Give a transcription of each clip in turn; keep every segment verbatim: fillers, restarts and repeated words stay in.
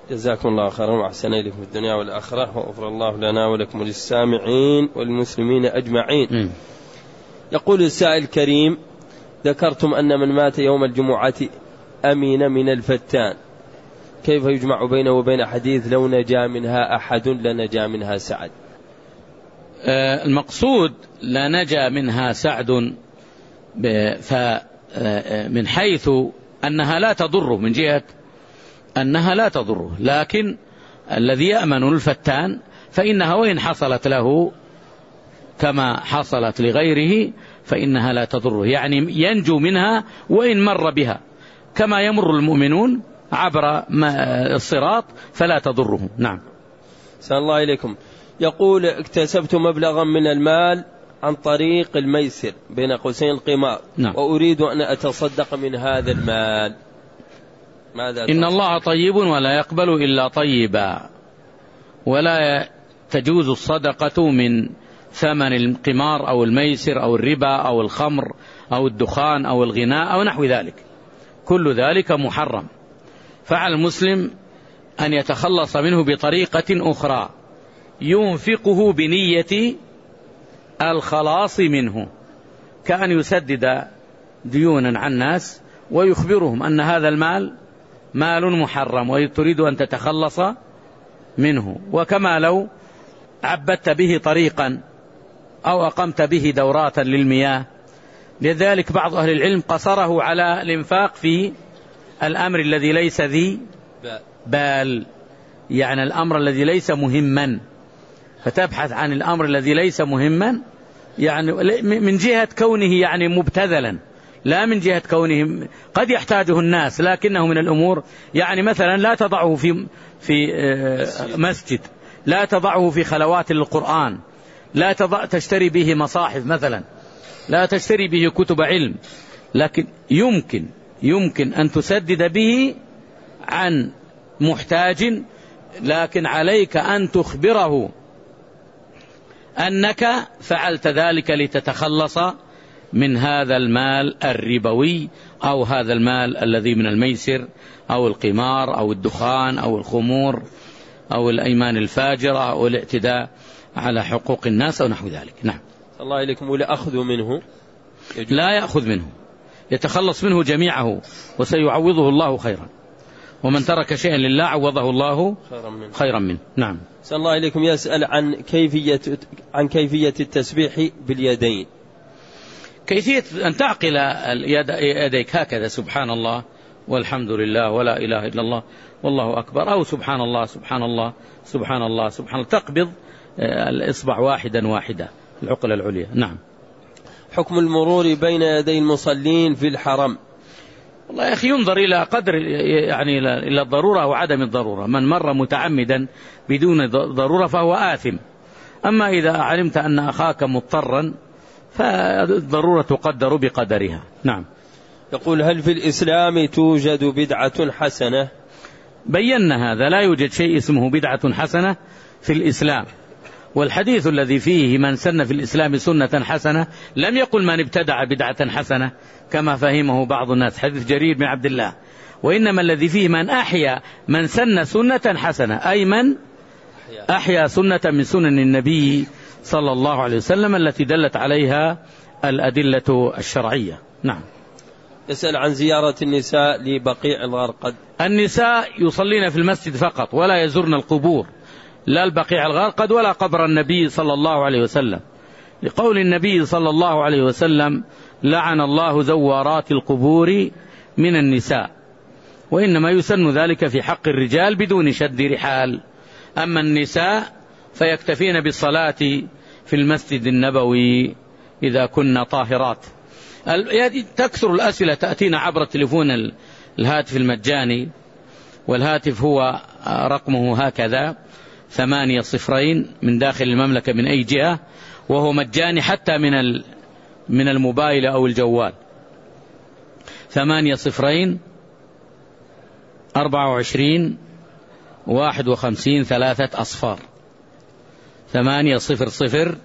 جزاكم الله خيرا وأحسن إليكم في الدنيا والآخرة، وغفر الله لنا ولكم وللسامعين والمسلمين أجمعين. م. يقول السائل الكريم: ذكرتم أن من مات يوم الجمعة أمين من الفتان، كيف يجمع بينه وبين حديث لو نجا منها أحد لنجا منها سعد؟ آه المقصود لا نجا منها سعد من حيث أنها لا تضره، من جهة أنها لا تضره، لكن الذي يأمن الفتان فإنها وإن حصلت له كما حصلت لغيره فإنها لا تضره، يعني ينجو منها وإن مر بها كما يمر المؤمنون عبر الصراط فلا تضرهم. نعم. سأل الله إليكم. يقول: اكتسبت مبلغا من المال عن طريق الميسر بين قوسين القمار. نعم. وأريد أن أتصدق من هذا المال، ماذا؟ إن الله طيب ولا يقبل إلا طيبا، ولا تجوز الصدقة من ثمن القمار أو الميسر أو الربا أو الخمر أو الدخان أو الغناء أو نحو ذلك، كل ذلك محرم. فعلى المسلم أن يتخلص منه بطريقة أخرى ينفقه بنية الخلاص منه، كأن يسدد ديونا عن الناس ويخبرهم أن هذا المال مال محرم وتريد أن تتخلص منه، وكما لو عبدت به طريقا أو أقمت به دورات للمياه. لذلك بعض أهل العلم قصره على الإنفاق في الأمر الذي ليس ذي بال، يعني الأمر الذي ليس مهما، فتبحث عن الأمر الذي ليس مهما، يعني من جهة كونه يعني مبتذلا، لا من جهة كونه قد يحتاجه الناس لكنه من الأمور، يعني مثلا لا تضعه في في مسجد، لا تضعه في خلوات للقرآن، لا تضع تشتري به مصاحف مثلا، لا تشتري به كتب علم، لكن يمكن يمكن أن تسدد به عن محتاج، لكن عليك أن تخبره أنك فعلت ذلك لتتخلص من هذا المال الربوي أو هذا المال الذي من الميسر أو القمار أو الدخان أو الخمور أو الأيمان الفاجرة أو الاعتداء على حقوق الناس أو نحو ذلك. نعم. الله إليكم. ولا أخذ منه؟ لا يأخذ منه، يتخلص منه جميعه وسيعوضه الله خيرا، ومن ترك شيئا لله عوضه الله خيرا منه, خيرا منه. نعم. صلى الله عليكم. يسأل عن كيفية عن كيفية التسبيح باليدين. كيفية أن تعقل يديك هكذا: سبحان الله والحمد لله ولا إله إلا الله والله أكبر، أو سبحان الله سبحان الله سبحان الله سبحان الله، تقبض الإصبع واحدا واحدا العقلة العليا. نعم. حكم المرور بين يدي المصلين في الحرم. والله يا أخي ينظر إلى قدر، يعني إلى الضرورة أو عدم الضرورة. من مر متعمدا بدون ضرورة فهو آثم، أما إذا علمت أن أخاك مضطرا فالضرورة تقدر بقدرها. نعم. يقول: هل في الإسلام توجد بدعة حسنة؟ بينا هذا، لا يوجد شيء اسمه بدعة حسنة في الإسلام، والحديث الذي فيه من سن في الإسلام سنة حسنة لم يقل من ابتدع بدعة حسنة كما فهمه بعض الناس، حديث جرير بن عبد الله، وإنما الذي فيه من أحيا من سن سنة حسنة، أي من أحيا سنة من سنن النبي صلى الله عليه وسلم التي دلت عليها الأدلة الشرعية. نعم. يسأل عن زيارة النساء لبقيع الغرقد. النساء يصلين في المسجد فقط ولا يزورن القبور، لا البقيع الغرقد ولا قبر النبي صلى الله عليه وسلم، لقول النبي صلى الله عليه وسلم: لعن الله زوارات القبور من النساء. وإنما يسن ذلك في حق الرجال بدون شد رحال، أما النساء فيكتفين بالصلاة في المسجد النبوي إذا كن طاهرات. تكثر الأسئلة تأتينا عبر التليفون الهاتف المجاني، والهاتف هو رقمه هكذا ثمانية صفرين من داخل المملكة من أي جهة، وهو مجاني حتى من من الموبايل أو الجوال. ثمانية صفرين أربعة وعشرين واحد وخمسين ثلاثة أصفار. ثمانية صفر صفر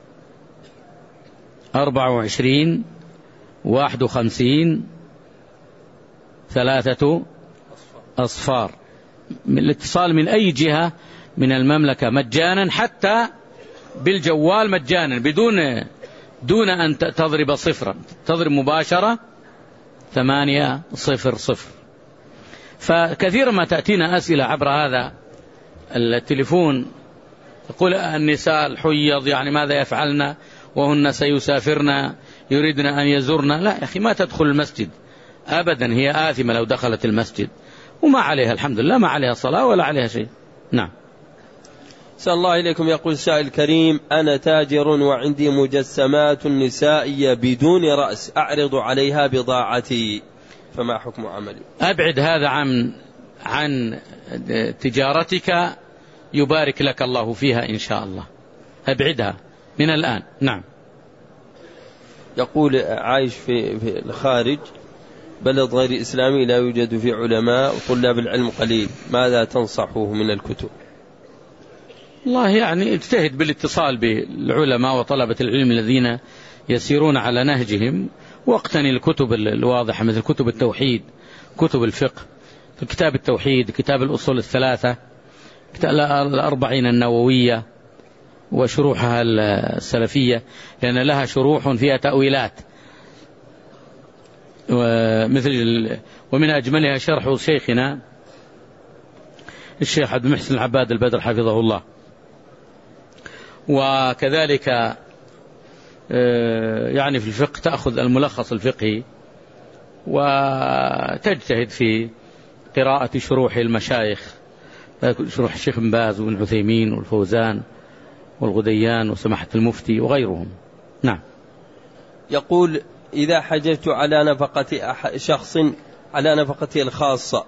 أربعة وعشرين واحد وخمسين ثلاثة أصفار. الاتصال من أي جهة من المملكة مجانا، حتى بالجوال مجانا بدون دون أن تضرب صفرا، تضرب مباشرة ثمانية صفر صفر. فكثيرا ما تأتينا أسئلة عبر هذا التليفون، تقول النساء الحيض يعني ماذا يفعلن وهن سيسافرن يريدن أن يزورن. لا يا أخي، ما تدخل المسجد أبدا، هي آثمة لو دخلت المسجد، وما عليها الحمد لله، ما عليها صلاة ولا عليها شيء. نعم. صلى الله إليكم. يقول السائل الكريم: أنا تاجر وعندي مجسمات نسائية بدون رأس أعرض عليها بضاعتي، فما حكم عملي؟ أبعد هذا عن عن تجارتك، يبارك لك الله فيها إن شاء الله، أبعدها من الآن. نعم. يقول: عايش في, في الخارج، بلد غير إسلامي لا يوجد فيه علماء وطلاب العلم قليل، ماذا تنصحه من الكتب؟ الله يعني اجتهد بالاتصال بالعلماء وطلبة العلم الذين يسيرون على نهجهم، واقتني الكتب الواضحة مثل كتب التوحيد، كتب الفقه، في كتاب التوحيد، كتاب الأصول الثلاثة، الأربعين النووية وشروحها السلفية، لأن لها شروح فيها تأويلات، ومثل ومن أجملها شرح شيخنا الشيخ عبد المحسن العباد البدر حفظه الله. وكذلك يعني في الفقه تأخذ الملخص الفقهي وتجتهد في قراءة شروح المشايخ، شروح الشيخ بن باز وابن عثيمين والفوزان والغديان وسماحة المفتي وغيرهم. نعم. يقول: إذا حججت على نفقة شخص على نفقته الخاصة،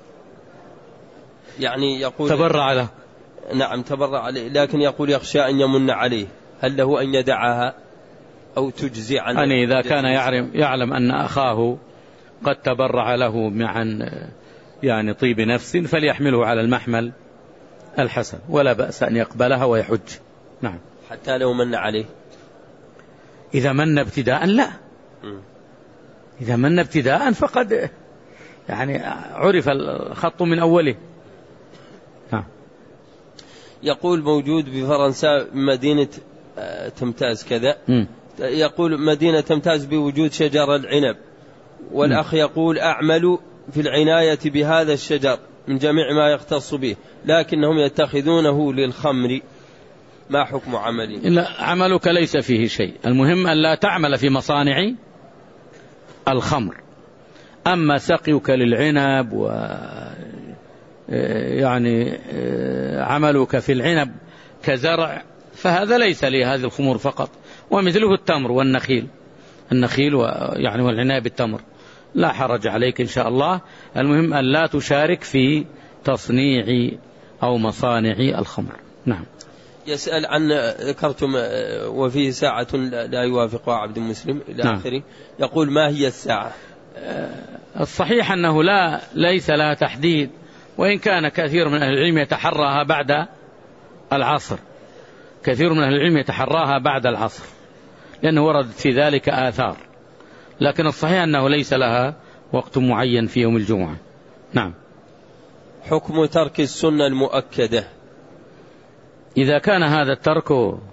يعني يقول تبرع له. نعم تبرع عليه، لكن يقول يخشى أن يمن عليه، هل له أن يدعها أو تجزي عنه؟ يعني إذا كان يعلم, يعلم أن أخاه قد تبرع له عن يعني طيب نفس، فليحمله على المحمل الحسن، ولا بأس أن يقبلها ويحج. نعم. حتى لو من عليه؟ إذا من ابتداء لا، إذا من ابتداء فقد يعني عرف الخط من أوله. نعم. يقول: موجود بفرنسا مدينة تمتاز كذا، م. يقول مدينة تمتاز بوجود شجر العنب، والأخ م. يقول: أعمل في العناية بهذا الشجر من جميع ما يختص به، لكنهم يتخذونه للخمر، ما حكم عملي؟ لا، عملك ليس فيه شيء، المهم أن لا تعمل في مصانع الخمر. أما سقيك للعنب و يعني عملك في العنب كزرع، فهذا ليس لهذه الخمور فقط، ومثله التمر والنخيل، النخيل يعني والعناب التمر، لا حرج عليك إن شاء الله. المهم أن لا تشارك في تصنيع أو مصانع الخمر. نعم. يسأل عن ذكرتم وفيه ساعة لا يوافقها عبد مسلم إلى نعم. آخره، يقول: ما هي الساعة؟ الصحيح أنه لا ليس لها تحديد، وإن كان كثير من أهل العلم يتحراها بعد العصر، كثير من أهل العلم يتحراها بعد العصر، لأنه وردت في ذلك آثار، لكن الصحيح أنه ليس لها وقت معين في يوم الجمعة. نعم. حكم ترك السنة المؤكدة؟ إذا كان هذا الترك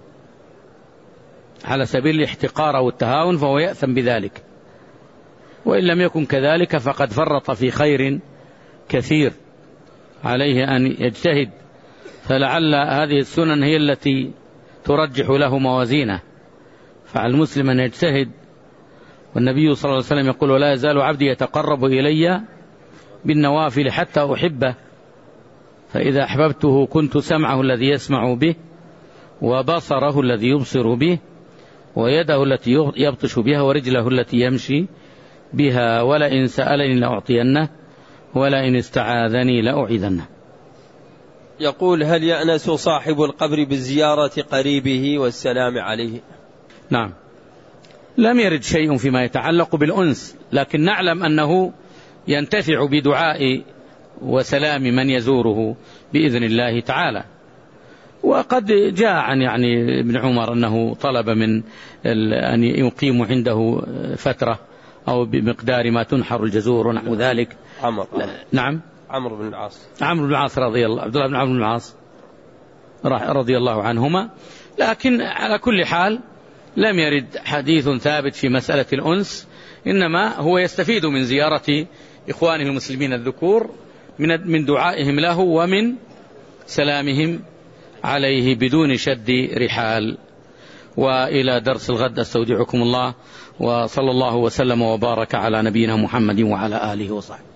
على سبيل الاحتقار أو التهاون فهو يأثم بذلك، وإن لم يكن كذلك فقد فرط في خير كثير، عليه أن يجتهد، فلعل هذه السنن هي التي ترجح له موازينه، فعلى المسلم أن يجتهد. والنبي صلى الله عليه وسلم يقول: ولا يزال عبدي يتقرب إلي بالنوافل حتى أحبه، فإذا أحببته كنت سمعه الذي يسمع به، وبصره الذي يبصر به، ويده التي يبطش بها، ورجله التي يمشي بها، ولئن سألني لأعطينه، ولئن استعاذني لأعيذنه. يقول: هل يأنس صاحب القبر بزيارة قريبه والسلام عليه؟ نعم. لم يرد شيء فيما يتعلق بالأنس، لكن نعلم أنه ينتفع بدعاء وسلام من يزوره بإذن الله تعالى. وقد جاء عن يعني ابن عمر أنه طلب من أن يقيم عنده فترة أو بمقدار ما تنحر الجزور ونحو ذلك. عمر. نعم. عمرو بن العاص عمرو بن العاص رضي الله عبد الله بن عمرو بن العاص رضي الله عنهما. لكن على كل حال لم يرد حديث ثابت في مسألة الأنس، إنما هو يستفيد من زيارة إخوانه المسلمين الذكور من من دعائهم له ومن سلامهم عليه بدون شد رحال. وإلى درس الغد استودعكم الله، وصلى الله وسلم وبارك على نبينا محمد وعلى آله وصحبه.